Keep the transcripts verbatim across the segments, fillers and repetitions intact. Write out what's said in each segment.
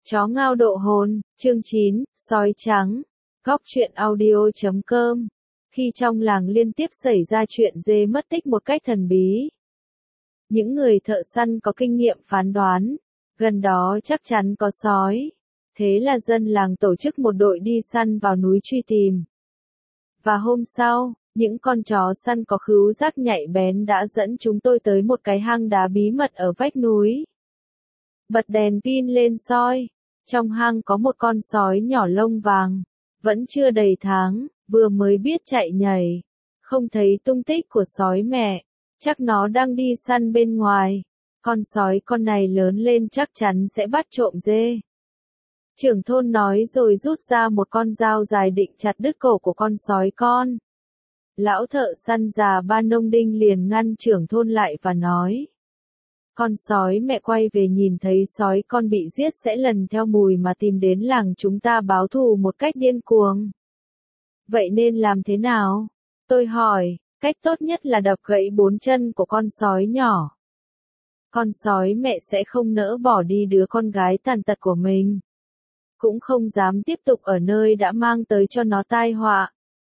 Chó ngao độ hồn, chương chín, sói trắng. Góc truyện audio chấm com. Khi trong làng liên tiếp xảy ra chuyện dê mất tích một cách thần bí, những người thợ săn có kinh nghiệm phán đoán, gần đó chắc chắn có sói. Thế là dân làng tổ chức một đội đi săn vào núi truy tìm. Và hôm sau, những con chó săn có khứu giác nhạy bén đã dẫn chúng tôi tới một cái hang đá bí mật ở vách núi. Bật đèn pin lên soi. Trong hang có một con sói nhỏ lông vàng, vẫn chưa đầy tháng, vừa mới biết chạy nhảy. Không thấy tung tích của sói mẹ, chắc nó đang đi săn bên ngoài. Con sói con này lớn lên chắc chắn sẽ bắt trộm dê. Trưởng thôn nói rồi rút ra một con dao dài định chặt đứt cổ của con sói con. Lão thợ săn già Ba Nông Đinh liền ngăn trưởng thôn lại và nói: Con sói mẹ quay về nhìn thấy sói con bị giết sẽ lần theo mùi mà tìm đến làng chúng ta báo thù một cách điên cuồng. Vậy nên làm thế nào? Tôi hỏi. Cách tốt nhất là đập gãy bốn chân của con sói nhỏ. Con sói mẹ sẽ không nỡ bỏ đi đứa con gái tàn tật của mình. Cũng không dám tiếp tục ở nơi đã mang tới cho nó tai họa.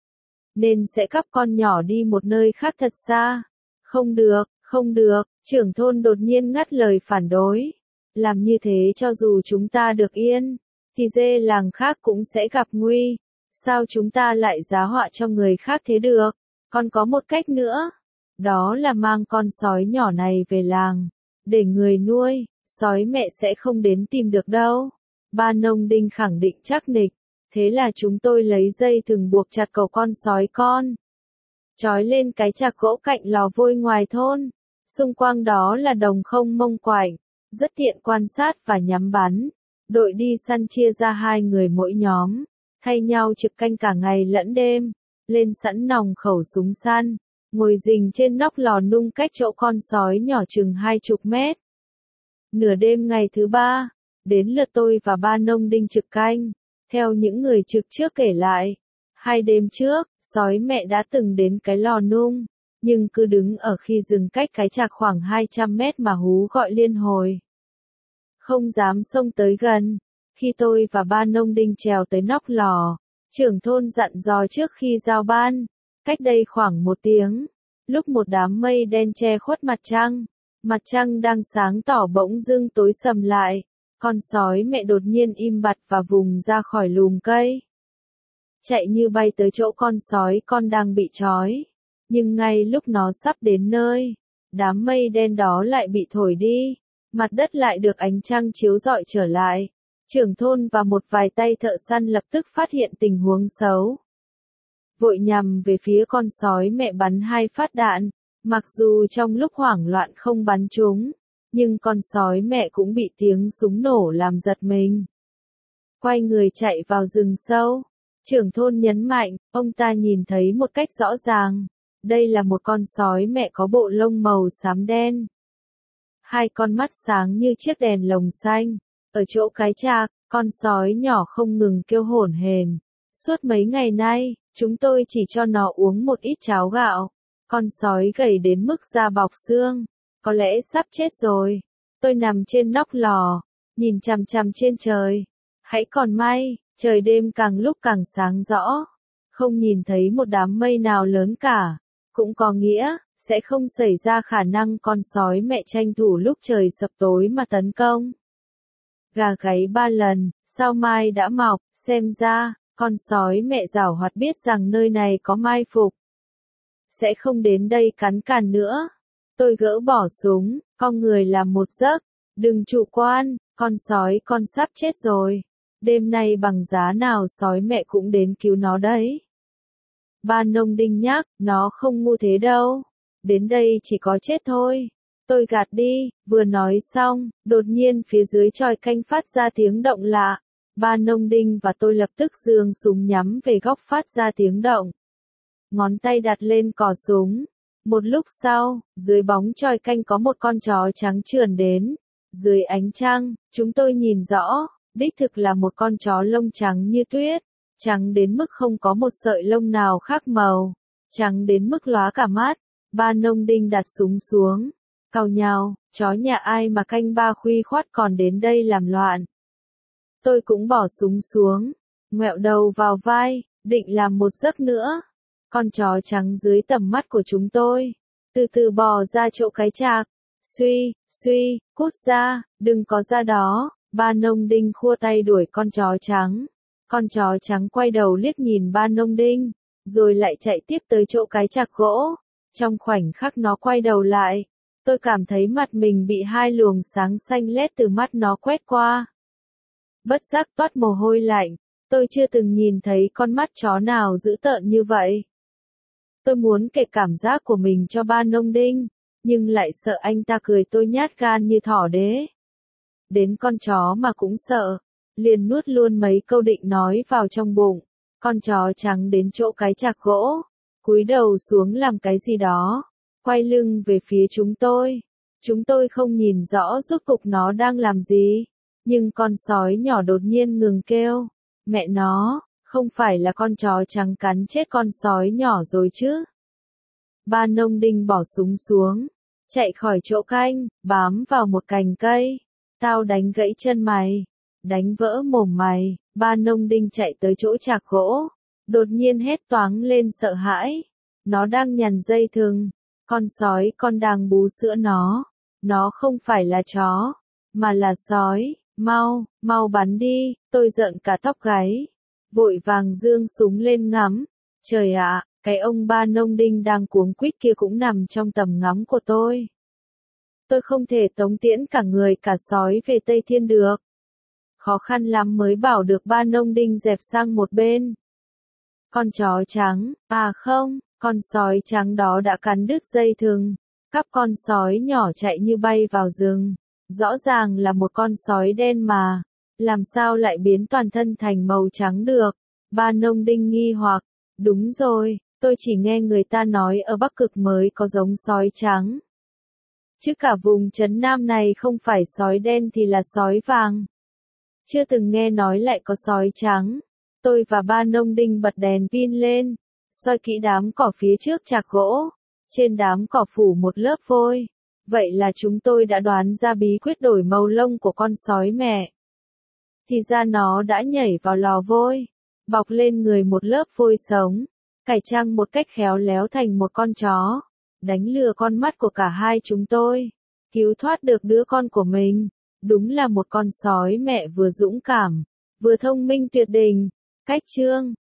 Nên sẽ cắp con nhỏ đi một nơi khác thật xa. Không được, không được, trưởng thôn đột nhiên ngắt lời phản đối. Làm như thế cho dù chúng ta được yên, thì dê làng khác cũng sẽ gặp nguy. Sao chúng ta lại giá họa cho người khác thế được? Còn có một cách nữa. Đó là mang con sói nhỏ này về làng. Để người nuôi, sói mẹ sẽ không đến tìm được đâu. Ba Nông Đinh khẳng định chắc nịch. Thế là chúng tôi lấy dây thừng buộc chặt cổ con sói con, trói lên cái chạc gỗ cạnh lò vôi ngoài thôn. Xung quanh đó là đồng không mông quạnh, rất tiện quan sát và nhắm bắn. Đội đi săn chia ra hai người mỗi nhóm, thay nhau trực canh cả ngày lẫn đêm, lên sẵn nòng khẩu súng săn, ngồi rình trên nóc lò nung cách chỗ con sói nhỏ chừng hai chục mét. Nửa đêm ngày thứ ba, đến lượt tôi và Ba Nông Đinh trực canh. Theo những người trực trước kể lại, hai đêm trước, sói mẹ đã từng đến cái lò nung, nhưng cứ đứng ở khi dừng cách cái chạc khoảng hai trăm mét mà hú gọi liên hồi. Không dám xông tới gần. Khi tôi và Ba Nông Đinh trèo tới nóc lò, trưởng thôn dặn dò trước khi giao ban. Cách đây khoảng một tiếng, lúc một đám mây đen che khuất mặt trăng, mặt trăng đang sáng tỏ bỗng dưng tối sầm lại. Con sói mẹ đột nhiên im bặt và vùng ra khỏi lùm cây. Chạy như bay tới chỗ con sói con đang bị trói. Nhưng ngay lúc nó sắp đến nơi, đám mây đen đó lại bị thổi đi. Mặt đất lại được ánh trăng chiếu rọi trở lại. Trưởng thôn và một vài tay thợ săn lập tức phát hiện tình huống xấu. Vội nhằm về phía con sói mẹ bắn hai phát đạn. Mặc dù trong lúc hoảng loạn không bắn trúng, nhưng con sói mẹ cũng bị tiếng súng nổ làm giật mình. Quay người chạy vào rừng sâu. Trưởng thôn nhấn mạnh, ông ta nhìn thấy một cách rõ ràng. Đây là một con sói mẹ có bộ lông màu xám đen. Hai con mắt sáng như chiếc đèn lồng xanh. Ở chỗ cái chạc, con sói nhỏ không ngừng kêu hổn hển. Suốt mấy ngày nay, chúng tôi chỉ cho nó uống một ít cháo gạo. Con sói gầy đến mức da bọc xương. Có lẽ sắp chết rồi. Tôi nằm trên nóc lò, nhìn chằm chằm trên trời. Hãy còn may, trời đêm càng lúc càng sáng rõ. Không nhìn thấy một đám mây nào lớn cả. Cũng có nghĩa, sẽ không xảy ra khả năng con sói mẹ tranh thủ lúc trời sập tối mà tấn công. Gà gáy ba lần, sao mai đã mọc, xem ra, con sói mẹ giảo hoạt biết rằng nơi này có mai phục. Sẽ không đến đây cắn càn nữa. Tôi gỡ bỏ súng, con người làm một giấc. Đừng chủ quan, con sói con sắp chết rồi. Đêm nay bằng giá nào sói mẹ cũng đến cứu nó đấy. Ba Nông Đinh nhắc, nó không ngu thế đâu. Đến đây chỉ có chết thôi. Tôi gạt đi, vừa nói xong, đột nhiên phía dưới chòi canh phát ra tiếng động lạ. Ba Nông Đinh và tôi lập tức giương súng nhắm về góc phát ra tiếng động. Ngón tay đặt lên cò súng. Một lúc sau, dưới bóng chòi canh có một con chó trắng trườn đến. Dưới ánh trăng, chúng tôi nhìn rõ, đích thực là một con chó lông trắng như tuyết. Trắng đến mức không có một sợi lông nào khác màu. Trắng đến mức lóa cả mắt. Ba Nông Đinh đặt súng xuống. Càu nhàu, chó nhà ai mà canh ba khuya khoắt còn đến đây làm loạn. Tôi cũng bỏ súng xuống, ngoẹo đầu vào vai, định làm một giấc nữa. Con chó trắng dưới tầm mắt của chúng tôi, từ từ bò ra chỗ cái chạc. Suy, suy, cút ra, đừng có ra đó. Ba nông đinh khua tay đuổi con chó trắng. Con chó trắng quay đầu liếc nhìn ba nông đinh, rồi lại chạy tiếp tới chỗ cái chạc gỗ. Trong khoảnh khắc nó quay đầu lại, tôi cảm thấy mặt mình bị hai luồng sáng xanh lét từ mắt nó quét qua. Bất giác toát mồ hôi lạnh, tôi chưa từng nhìn thấy con mắt chó nào dữ tợn như vậy. Tôi muốn kể cảm giác của mình cho ba nông đinh, nhưng lại sợ anh ta cười tôi nhát gan như thỏ đế. Đến con chó mà cũng sợ, liền nuốt luôn mấy câu định nói vào trong bụng. Con chó trắng đến chỗ cái chạc gỗ, cúi đầu xuống làm cái gì đó, quay lưng về phía chúng tôi. Chúng tôi không nhìn rõ rốt cục nó đang làm gì, nhưng con sói nhỏ đột nhiên ngừng kêu. Mẹ nó, không phải là con chó trắng cắn chết con sói nhỏ rồi chứ? Ba nông đinh bỏ súng xuống, chạy khỏi chỗ canh, bám vào một cành cây. Tao đánh gãy chân mày, đánh vỡ mồm mày. Ba nông đinh chạy tới chỗ chạc gỗ, đột nhiên hét toáng lên sợ hãi. Nó đang nhằn dây thừng, con sói con đang bú sữa nó. Nó không phải là chó, mà là sói. Mau, mau bắn đi, tôi giận cả tóc gáy. Vội vàng giương súng lên ngắm. Trời ạ, cái ông ba nông đinh đang cuống quýt kia cũng nằm trong tầm ngắm của tôi. Tôi không thể tống tiễn cả người cả sói về Tây Thiên được. Khó khăn lắm mới bảo được ba nông đinh dẹp sang một bên. Con chó trắng, à không, con sói trắng đó đã cắn đứt dây thừng. Cắp con sói nhỏ chạy như bay vào rừng. Rõ ràng là một con sói đen mà, làm sao lại biến toàn thân thành màu trắng được? Ba nông đinh nghi hoặc, đúng rồi, tôi chỉ nghe người ta nói ở Bắc Cực mới có giống sói trắng. Chứ cả vùng trấn Nam này không phải sói đen thì là sói vàng. Chưa từng nghe nói lại có sói trắng. Tôi và ba nông đinh bật đèn pin lên, soi kỹ đám cỏ phía trước chạc gỗ. Trên đám cỏ phủ một lớp vôi. Vậy là chúng tôi đã đoán ra bí quyết đổi màu lông của con sói mẹ. Thì ra nó đã nhảy vào lò vôi, bọc lên người một lớp vôi sống, cải trang một cách khéo léo thành một con chó, đánh lừa con mắt của cả hai chúng tôi, cứu thoát được đứa con của mình. Đúng là một con sói mẹ vừa dũng cảm, vừa thông minh tuyệt đỉnh. Cách chương